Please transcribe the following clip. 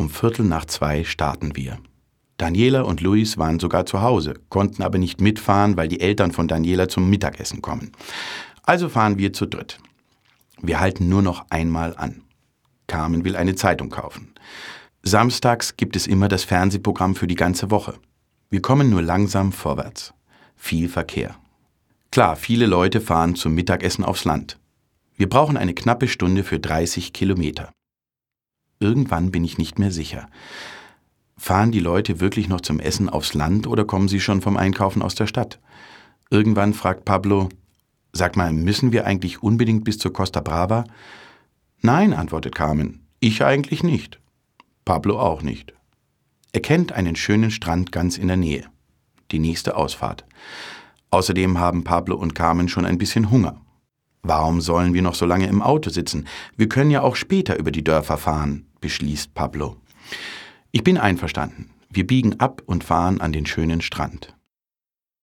1:15 starten wir. Daniela und Luis waren sogar zu Hause, konnten aber nicht mitfahren, weil die Eltern von Daniela zum Mittagessen kommen. Also fahren wir zu dritt. Wir halten nur noch einmal an. Carmen will eine Zeitung kaufen. Samstags gibt es immer das Fernsehprogramm für die ganze Woche. Wir kommen nur langsam vorwärts. Viel Verkehr. Klar, viele Leute fahren zum Mittagessen aufs Land. Wir brauchen eine knappe Stunde für 30 Kilometer. Irgendwann bin ich nicht mehr sicher. Fahren die Leute wirklich noch zum Essen aufs Land oder kommen sie schon vom Einkaufen aus der Stadt? Irgendwann fragt Pablo: Sag mal, müssen wir eigentlich unbedingt bis zur Costa Brava? Nein, antwortet Carmen, ich eigentlich nicht. Pablo auch nicht. Er kennt einen schönen Strand ganz in der Nähe. Die nächste Ausfahrt. Außerdem haben Pablo und Carmen schon ein bisschen Hunger. Warum sollen wir noch so lange im Auto sitzen? Wir können ja auch später über die Dörfer fahren, beschließt Pablo. Ich bin einverstanden. Wir biegen ab und fahren an den schönen Strand.